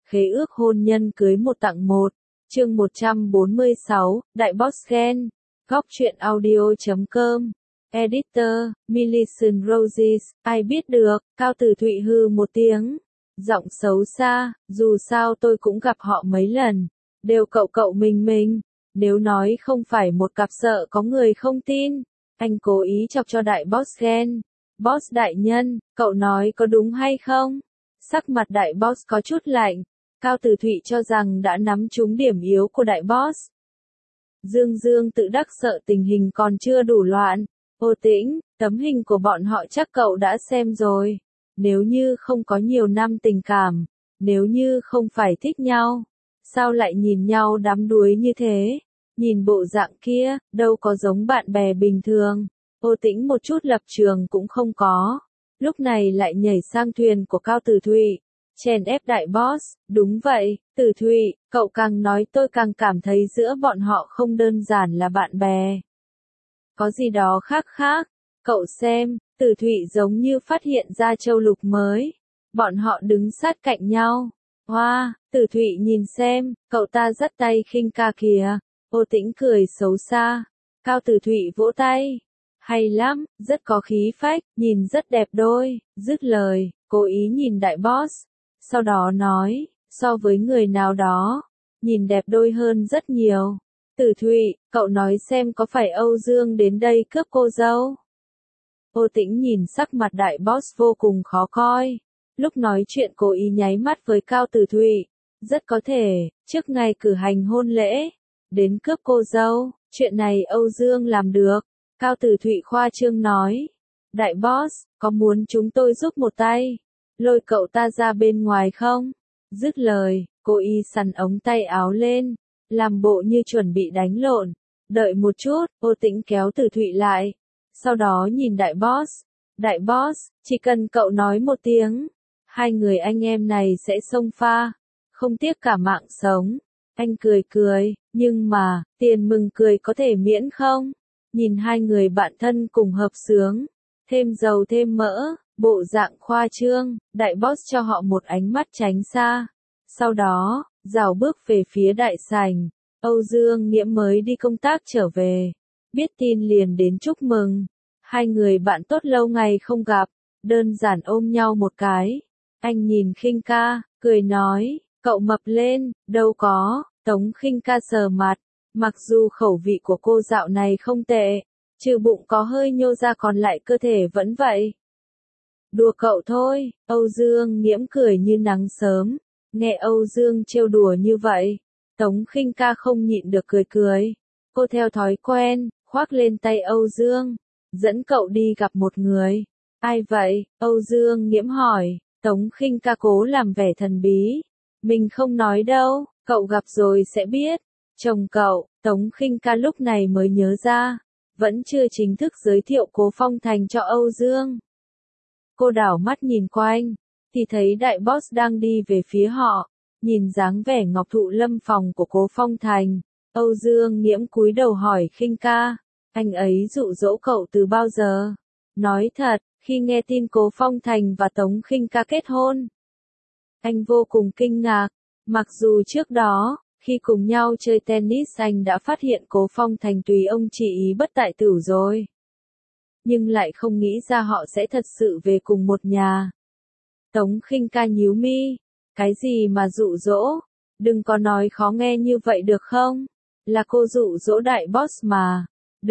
Khế ước hôn nhân cưới một tặng một. Chương 146, Đại Boss Gen. Góc truyện audio.com. Editor, Millicent Roses. Ai biết được, Cao Tử Thụy hừ một tiếng. Giọng xấu xa, dù sao tôi cũng gặp họ mấy lần. Đều cậu mình. Nếu nói không phải một cặp sợ có người không tin. Anh cố ý chọc cho Đại Boss Gen. Boss đại nhân, cậu nói có đúng hay không? Sắc mặt Đại Boss có chút lạnh. Cao Tử Thụy cho rằng đã nắm trúng điểm yếu của Đại Boss. Dương tự đắc sợ tình hình còn chưa đủ loạn. Ô Tĩnh, tấm hình của bọn họ chắc cậu đã xem rồi. Nếu như không có nhiều năm tình cảm, nếu như không phải thích nhau, sao lại nhìn nhau đắm đuối như thế? Nhìn bộ dạng kia, đâu có giống bạn bè bình thường. Ô Tĩnh một chút lập trường cũng không có. Lúc này lại nhảy sang thuyền của Cao Tử Thụy. Chèn ép Đại Boss, đúng vậy, Tử Thụy, cậu càng nói tôi càng cảm thấy giữa bọn họ không đơn giản là bạn bè. Có gì đó khác, cậu xem, Tử Thụy giống như phát hiện ra châu lục mới. Bọn họ đứng sát cạnh nhau. Hoa, Tử Thụy nhìn xem, cậu ta dắt tay khinh ca kìa. Ô Tĩnh cười xấu xa. Cao Tử Thụy vỗ tay. Hay lắm, rất có khí phách, nhìn rất đẹp đôi. Dứt lời, cố ý nhìn Đại Boss. Sau đó nói, so với người nào đó, nhìn đẹp đôi hơn rất nhiều. Tử Thụy, cậu nói xem có phải Âu Dương đến đây cướp cô dâu? Ô Tĩnh nhìn sắc mặt Đại Boss vô cùng khó coi. Lúc nói chuyện cố ý nháy mắt với Cao Tử Thụy. Rất có thể, trước ngày cử hành hôn lễ, đến cướp cô dâu, chuyện này Âu Dương làm được. Cao Tử Thụy khoa trương nói. Đại Boss, có muốn chúng tôi giúp một tay? Lôi cậu ta ra bên ngoài không? Dứt lời, cô y sắn ống tay áo lên, làm bộ như chuẩn bị đánh lộn. Đợi một chút, Ô Tĩnh kéo Tử Thụy lại. Sau đó nhìn Đại Boss. Đại Boss, chỉ cần cậu nói một tiếng, hai người anh em này sẽ xông pha, không tiếc cả mạng sống. Anh cười, nhưng mà, tiền mừng cười có thể miễn không? Nhìn hai người bạn thân cùng hợp sướng, thêm dầu thêm mỡ. Bộ dạng khoa trương, Đại Boss cho họ một ánh mắt tránh xa. Sau đó, rảo bước về phía đại sảnh. Âu Dương Nghiễm mới đi công tác trở về. Biết tin liền đến chúc mừng. Hai người bạn tốt lâu ngày không gặp, đơn giản ôm nhau một cái. Anh nhìn Khinh Ca, cười nói, cậu mập lên, đâu có. Tống Khinh Ca sờ mặt, mặc dù khẩu vị của cô dạo này không tệ, trừ bụng có hơi nhô ra còn lại cơ thể vẫn vậy. Đùa cậu thôi, Âu Dương Nghiễm cười như nắng sớm. Nghe Âu Dương trêu đùa như vậy, Tống Khinh Ca không nhịn được cười. Cô theo thói quen, khoác lên tay Âu Dương, dẫn cậu đi gặp một người. Ai vậy? Âu Dương Nghiễm hỏi. Tống Khinh Ca cố làm vẻ thần bí. Mình không nói đâu, cậu gặp rồi sẽ biết. Chồng cậu, Tống Khinh Ca lúc này mới nhớ ra, vẫn chưa chính thức giới thiệu Cố Phong Thành cho Âu Dương. Cô đảo mắt nhìn quanh, thì thấy Đại Boss đang đi về phía họ, nhìn dáng vẻ ngọc thụ lâm phòng của Cố Phong Thành. Âu Dương Nghiễm cúi đầu hỏi Khinh Ca, anh ấy dụ dỗ cậu từ bao giờ? Nói thật, khi nghe tin Cố Phong Thành và Tống Khinh Ca kết hôn, anh vô cùng kinh ngạc. Mặc dù trước đó, khi cùng nhau chơi tennis anh đã phát hiện Cố Phong Thành tùy ông chỉ ý bất tại tử rồi, nhưng lại không nghĩ ra họ sẽ thật sự về cùng một nhà. Tống Khinh Ca nhíu mi, cái gì mà dụ dỗ? Đừng có nói khó nghe như vậy được không? Là cô dụ dỗ Đại Boss mà.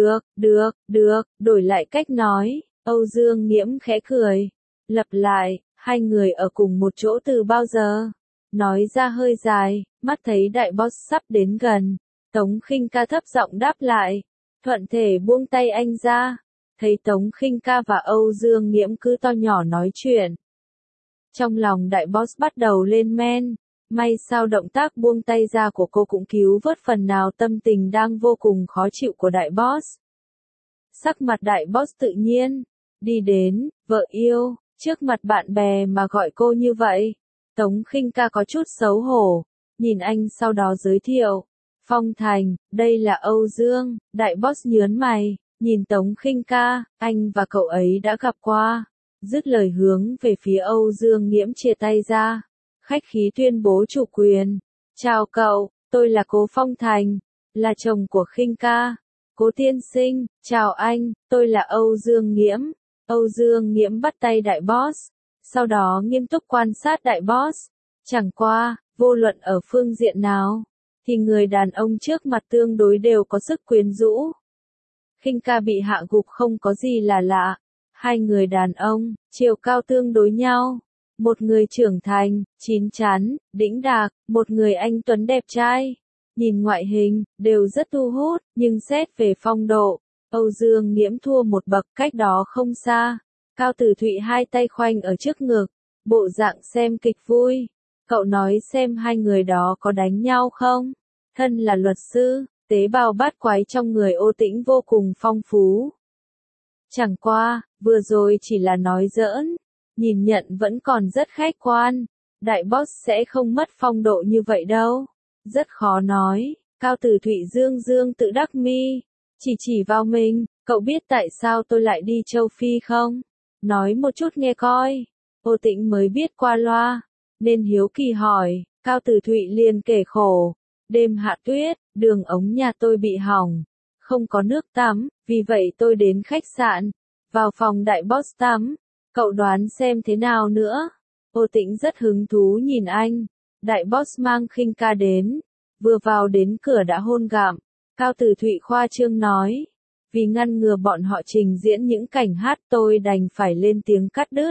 Được, đổi lại cách nói. Âu Dương Nghiễm khẽ cười. Lặp lại, hai người ở cùng một chỗ từ bao giờ? Nói ra hơi dài, mắt thấy Đại Boss sắp đến gần. Tống Khinh Ca thấp giọng đáp lại. Thuận thể buông tay anh ra. Thấy Tống Khinh Ca và Âu Dương Nghiễm cứ to nhỏ nói chuyện. Trong lòng Đại Boss bắt đầu lên men. May sao động tác buông tay ra của cô cũng cứu vớt phần nào tâm tình đang vô cùng khó chịu của Đại Boss. Sắc mặt Đại Boss tự nhiên. Đi đến, vợ yêu, trước mặt bạn bè mà gọi cô như vậy. Tống Khinh Ca có chút xấu hổ. Nhìn anh sau đó giới thiệu. Phong Thành, đây là Âu Dương. Đại Boss nhớn mày. Nhìn Tống Khinh Ca, anh và cậu ấy đã gặp qua. Dứt lời hướng về phía Âu Dương Nghiễm chia tay ra. khách khí tuyên bố chủ quyền. Chào cậu, tôi là Cố Phong Thành, là chồng của Khinh ca. Cố tiên sinh, chào anh, tôi là Âu Dương Nghiễm. Âu Dương Nghiễm bắt tay đại boss, sau đó nghiêm túc quan sát đại boss. Chẳng qua, vô luận ở phương diện nào, thì người đàn ông trước mặt tương đối đều có sức quyến rũ. Khinh ca bị hạ gục không có gì là lạ. Hai người đàn ông, chiều cao tương đối nhau. Một người trưởng thành, chín chắn, đĩnh đạc, một người anh tuấn đẹp trai. Nhìn ngoại hình, đều rất thu hút, nhưng xét về phong độ, Âu Dương Nghiễm thua một bậc cách đó không xa. Cao Tử Thụy hai tay khoanh ở trước ngực, bộ dạng xem kịch vui. Cậu nói xem hai người đó có đánh nhau không? Thân là luật sư, tế bào bát quái trong người Ô Tĩnh vô cùng phong phú. Chẳng qua, vừa rồi chỉ là nói giỡn, nhìn nhận vẫn còn rất khách quan. Đại boss sẽ không mất phong độ như vậy đâu. Rất khó nói. Cao Tử Thụy dương dương tự đắc mi, chỉ vào mình, cậu biết tại sao tôi lại đi châu Phi không? Nói một chút nghe coi. Ô Tĩnh mới biết qua loa, nên hiếu kỳ hỏi. Cao Tử Thụy liền kể khổ. Đêm hạ tuyết, đường ống nhà tôi bị hỏng, không có nước tắm, vì vậy tôi đến khách sạn, vào phòng đại boss tắm. Cậu đoán xem thế nào nữa? Ô Tĩnh rất hứng thú nhìn anh. Đại boss mang Khinh ca đến, vừa vào đến cửa đã hôn gạm. Cao Tử Thụy khoa trương nói, vì ngăn ngừa bọn họ trình diễn những cảnh hát tôi đành phải lên tiếng cắt đứt.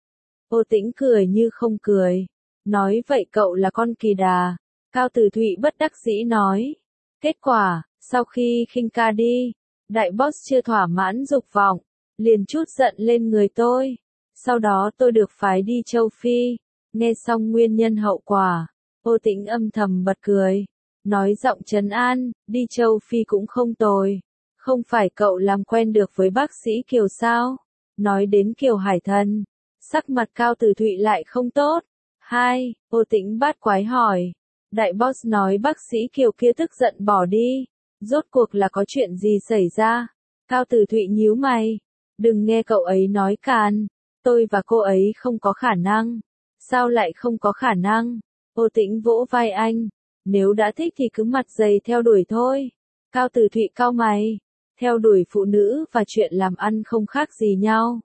Ô Tĩnh cười như không cười, nói vậy cậu là con kỳ đà. Cao Tử Thụy bất đắc dĩ nói. Kết quả, sau khi Khinh ca đi, đại boss chưa thỏa mãn dục vọng, liền chút giận lên người tôi. Sau đó tôi được phái đi châu Phi. Nghe xong nguyên nhân hậu quả, Ô Tĩnh âm thầm bật cười, nói giọng trấn an, đi châu Phi cũng không tồi. Không phải cậu làm quen được với bác sĩ Kiều sao? Nói đến Kiều Hải Thần, sắc mặt Cao Tử Thụy lại không tốt. Hai, Ô Tĩnh bát quái hỏi. Đại boss nói bác sĩ Kiều kia tức giận bỏ đi. Rốt cuộc là có chuyện gì xảy ra? Cao Tử Thụy nhíu mày. Đừng nghe cậu ấy nói càn. Tôi và cô ấy không có khả năng. Sao lại không có khả năng? Ô Tĩnh vỗ vai anh. Nếu đã thích thì cứ mặt dày theo đuổi thôi. Cao Tử Thụy cau mày. Theo đuổi phụ nữ và chuyện làm ăn không khác gì nhau.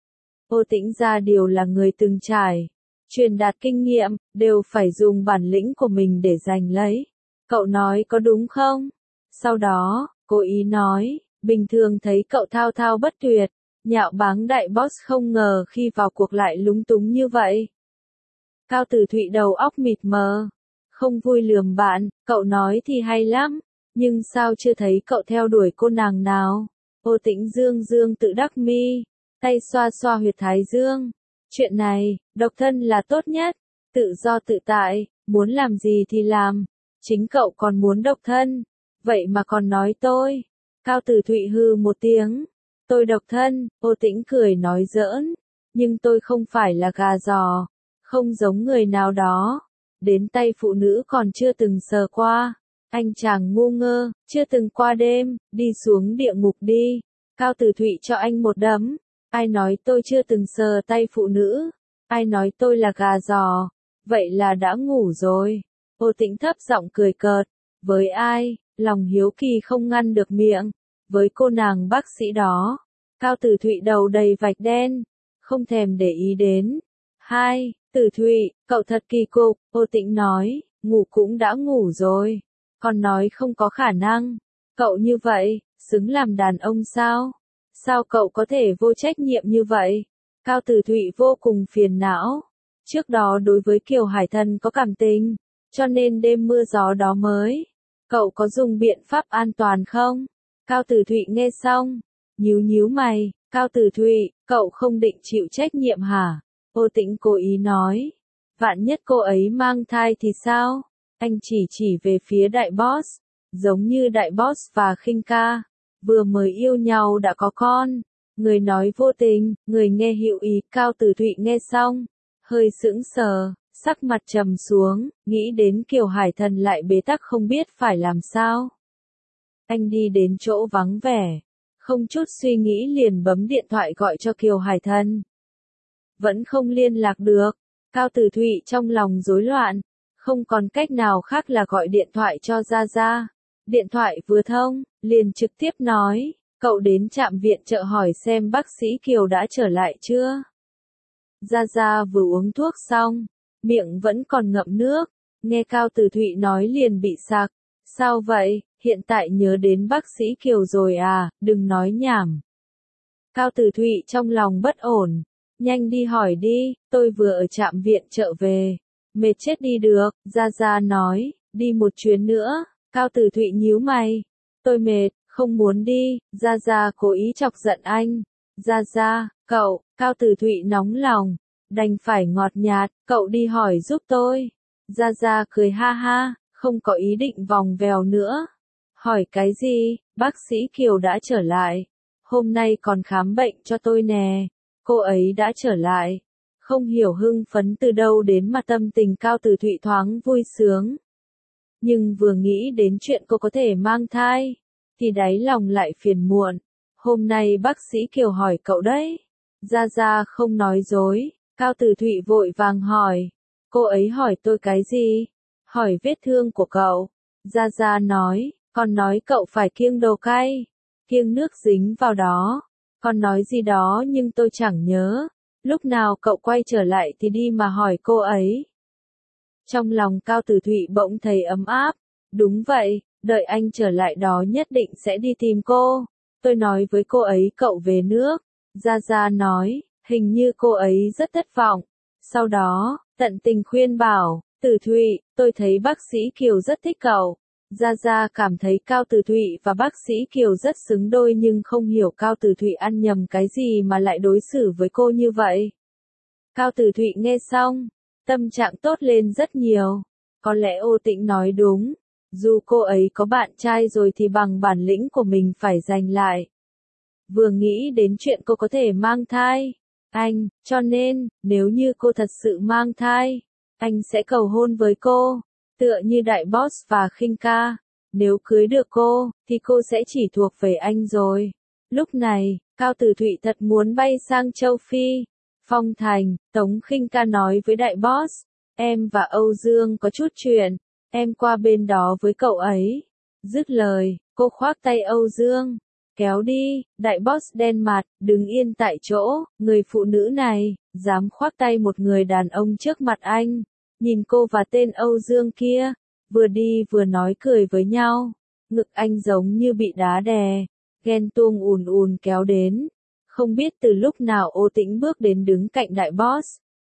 Ô Tĩnh ra điều là người từng trải, truyền đạt kinh nghiệm, đều phải dùng bản lĩnh của mình để giành lấy. Cậu nói có đúng không? Sau đó, cô ý nói, bình thường thấy cậu thao thao bất tuyệt, nhạo báng đại boss không ngờ khi vào cuộc lại lúng túng như vậy. Cao Tử Thụy đầu óc mịt mờ, không vui lườm bạn, cậu nói thì hay lắm, nhưng sao chưa thấy cậu theo đuổi cô nàng nào? Ô Tĩnh dương dương tự đắc mi, tay xoa xoa huyệt thái dương. Chuyện này, độc thân là tốt nhất, tự do tự tại, muốn làm gì thì làm. Chính cậu còn muốn độc thân, vậy mà còn nói tôi. Cao Tử Thụy hừ một tiếng. Tôi độc thân, Ô Tĩnh cười nói giỡn, nhưng tôi không phải là gà giò, không giống người nào đó. Đến tay phụ nữ còn chưa từng sờ qua. Anh chàng ngu ngơ, chưa từng qua đêm, đi xuống địa ngục đi. Cao Tử Thụy cho anh một đấm. Ai nói tôi chưa từng sờ tay phụ nữ? Ai nói tôi là gà giò? Vậy là đã ngủ rồi. Ô Tĩnh thấp giọng cười cợt. Với ai? Lòng hiếu kỳ không ngăn được miệng. Với cô nàng bác sĩ đó. Cao Tử Thụy đầu đầy vạch đen. Không thèm để ý đến. Hai, Tử Thụy, cậu thật kỳ cục. Ô Tĩnh nói, ngủ cũng đã ngủ rồi. Còn nói không có khả năng. Cậu như vậy, xứng làm đàn ông sao? Sao cậu có thể vô trách nhiệm như vậy? Cao Tử Thụy vô cùng phiền não. Trước đó đối với Kiều Hải Thần có cảm tình, cho nên đêm mưa gió đó mới. Cậu có dùng biện pháp an toàn không? Cao Tử Thụy nghe xong, nhíu mày. Cao Tử Thụy, cậu không định chịu trách nhiệm hả? Ô Tĩnh cố ý nói. Vạn nhất cô ấy mang thai thì sao? Anh chỉ về phía đại boss. Giống như đại boss và Khinh ca. Vừa mới yêu nhau đã có con. Người nói vô tình, người nghe hữu ý. Cao Tử Thụy nghe xong, hơi sững sờ, sắc mặt trầm xuống, nghĩ đến Kiều Hải Thần lại bế tắc không biết phải làm sao. Anh đi đến chỗ vắng vẻ, không chút suy nghĩ liền bấm điện thoại gọi cho Kiều Hải Thần. Vẫn không liên lạc được, Cao Tử Thụy trong lòng rối loạn, không còn cách nào khác là gọi điện thoại cho Gia Gia. Điện thoại vừa thông, liền trực tiếp nói, cậu đến trạm viện trợ hỏi xem bác sĩ Kiều đã trở lại chưa. Gia Gia vừa uống thuốc xong, miệng vẫn còn ngậm nước, nghe Cao Tử Thụy nói liền bị sặc. Sao vậy, hiện tại nhớ đến bác sĩ Kiều rồi à, đừng nói nhảm. Cao Tử Thụy trong lòng bất ổn, nhanh đi hỏi đi, tôi vừa ở trạm viện trợ về, mệt chết đi được, Gia Gia nói, đi một chuyến nữa. Cao Tử Thụy nhíu mày, tôi mệt, không muốn đi, Gia Gia cố ý chọc giận anh. Gia Gia, cậu, Cao Tử Thụy nóng lòng, đành phải ngọt nhạt, cậu đi hỏi giúp tôi. Gia Gia cười ha ha, không có ý định vòng vèo nữa. Hỏi cái gì, bác sĩ Kiều đã trở lại, hôm nay còn khám bệnh cho tôi nè, cô ấy đã trở lại. Không hiểu hưng phấn từ đâu đến mà tâm tình Cao Tử Thụy thoáng vui sướng. Nhưng vừa nghĩ đến chuyện cô có thể mang thai, thì đáy lòng lại phiền muộn. Hôm nay bác sĩ Kiều hỏi cậu đấy. Gia Gia không nói dối, Cao Tử Thụy vội vàng hỏi. Cô ấy hỏi tôi cái gì? Hỏi vết thương của cậu. Gia Gia nói, còn nói cậu phải kiêng đồ cay, kiêng nước dính vào đó. Còn nói gì đó nhưng tôi chẳng nhớ. Lúc nào cậu quay trở lại thì đi mà hỏi cô ấy. Trong lòng Cao Tử Thụy bỗng thấy ấm áp. Đúng vậy, đợi anh trở lại đó nhất định sẽ đi tìm cô. Tôi nói với cô ấy cậu về nước. Gia Gia nói, hình như cô ấy rất thất vọng. Sau đó, tận tình khuyên bảo, Tử Thụy, tôi thấy bác sĩ Kiều rất thích cậu. Gia Gia cảm thấy Cao Tử Thụy và bác sĩ Kiều rất xứng đôi nhưng không hiểu Cao Tử Thụy ăn nhầm cái gì mà lại đối xử với cô như vậy. Cao Tử Thụy nghe xong, tâm trạng tốt lên rất nhiều. Có lẽ Ô Tĩnh nói đúng, dù cô ấy có bạn trai rồi thì bằng bản lĩnh của mình phải giành lại. Vừa nghĩ đến chuyện cô có thể mang thai, cho nên, nếu như cô thật sự mang thai, anh sẽ cầu hôn với cô, tựa như Đại Boss và Khinh Ca. Nếu cưới được cô, thì cô sẽ chỉ thuộc về anh rồi. Lúc này, Cao Tử Thụy thật muốn bay sang châu Phi. Phong Thành, Tống Khinh Ca nói với Đại Boss, em và Âu Dương có chút chuyện, em qua bên đó với cậu ấy. Dứt lời, cô khoác tay Âu Dương, kéo đi. Đại Boss đen mặt, đứng yên tại chỗ, người phụ nữ này, dám khoác tay một người đàn ông trước mặt anh. Nhìn cô và tên Âu Dương kia, vừa đi vừa nói cười với nhau. Ngực anh giống như bị đá đè, ghen tuông ùn ùn kéo đến. Không biết từ lúc nào Ô Tĩnh bước đến đứng cạnh Đại Boss.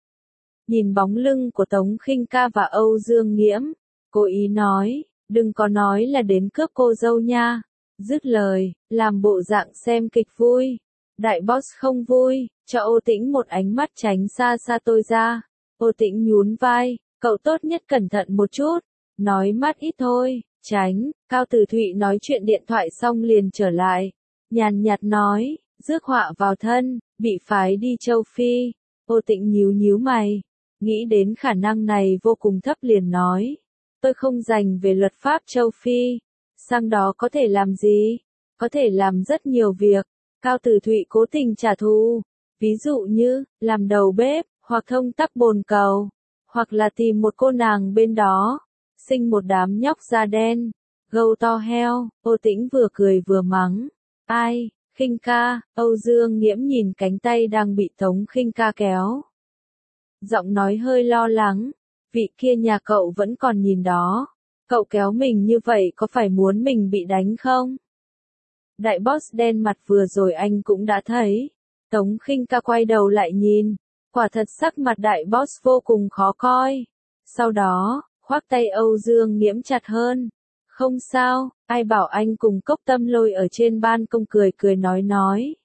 Nhìn bóng lưng của Tống Khinh Ca và Âu Dương Nghiễm, cố ý nói, đừng có nói là đến cướp cô dâu nha. Dứt lời, làm bộ dạng xem kịch vui. Đại Boss không vui, cho Ô Tĩnh một ánh mắt tránh xa xa tôi ra. Ô Tĩnh nhún vai, cậu tốt nhất cẩn thận một chút. Nói mắt ít thôi, tránh. Cao Tử Thụy nói chuyện điện thoại xong liền trở lại. Nhàn nhạt nói, rước họa vào thân, bị phái đi châu Phi. Ô Tĩnh nhíu nhíu mày, nghĩ đến khả năng này vô cùng thấp liền nói. Tôi không rành về luật pháp châu Phi. Sang đó có thể làm gì? Có thể làm rất nhiều việc. Cao Tử Thụy cố tình trả thù. Ví dụ như, làm đầu bếp, hoặc thông tắc bồn cầu, hoặc là tìm một cô nàng bên đó, sinh một đám nhóc da đen, gâu to heo. Ô Tĩnh vừa cười vừa mắng. Ai, Khinh Ca, Âu Dương Nghiễm nhìn cánh tay đang bị Tống Khinh Ca kéo. Giọng nói hơi lo lắng, vị kia nhà cậu vẫn còn nhìn đó. Cậu kéo mình như vậy có phải muốn mình bị đánh không? Đại Boss đen mặt vừa rồi anh cũng đã thấy. Tống Khinh Ca quay đầu lại nhìn. Quả thật sắc mặt Đại Boss vô cùng khó coi. Sau đó, khoác tay Âu Dương Nghiễm chặt hơn. Không sao, ai bảo anh cùng Cốc Tâm Lôi ở trên ban công cười cười nói.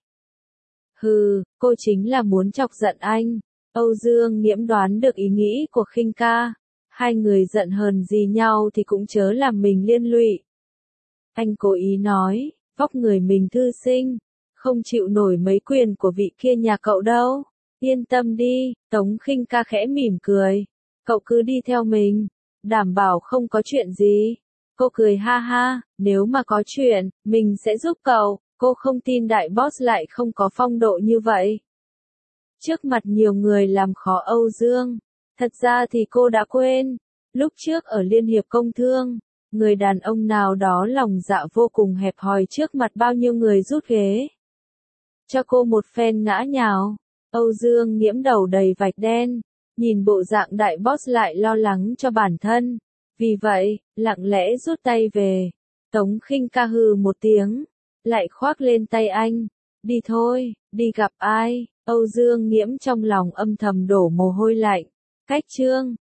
Hừ, cô chính là muốn chọc giận anh. Âu Dương Nghiễm đoán được ý nghĩ của Khinh Ca. Hai người giận hờn gì nhau thì cũng chớ làm mình liên lụy. Anh cố ý nói, vóc người mình thư sinh, không chịu nổi mấy quyền của vị kia nhà cậu đâu. Yên tâm đi, Tống Khinh Ca khẽ mỉm cười. Cậu cứ đi theo mình, đảm bảo không có chuyện gì. Cô cười ha ha, nếu mà có chuyện, mình sẽ giúp cậu. Cô không tin Đại Boss lại không có phong độ như vậy. Trước mặt nhiều người làm khó Âu Dương, Thật ra thì cô đã quên, lúc trước ở Liên hiệp Công Thương, người đàn ông nào đó lòng dạ vô cùng hẹp hòi trước mặt bao nhiêu người rút ghế. Cho cô một phen ngã nhào. Âu Dương Nghiễm đầu đầy vạch đen, nhìn bộ dạng đại boss lại lo lắng cho bản thân. Vì vậy, lặng lẽ rút tay về. Tống Khinh ca hừ một tiếng, lại khoác lên tay anh. Đi thôi, đi gặp ai? Âu Dương Nghiễm trong lòng âm thầm đổ mồ hôi lạnh. Cách Trương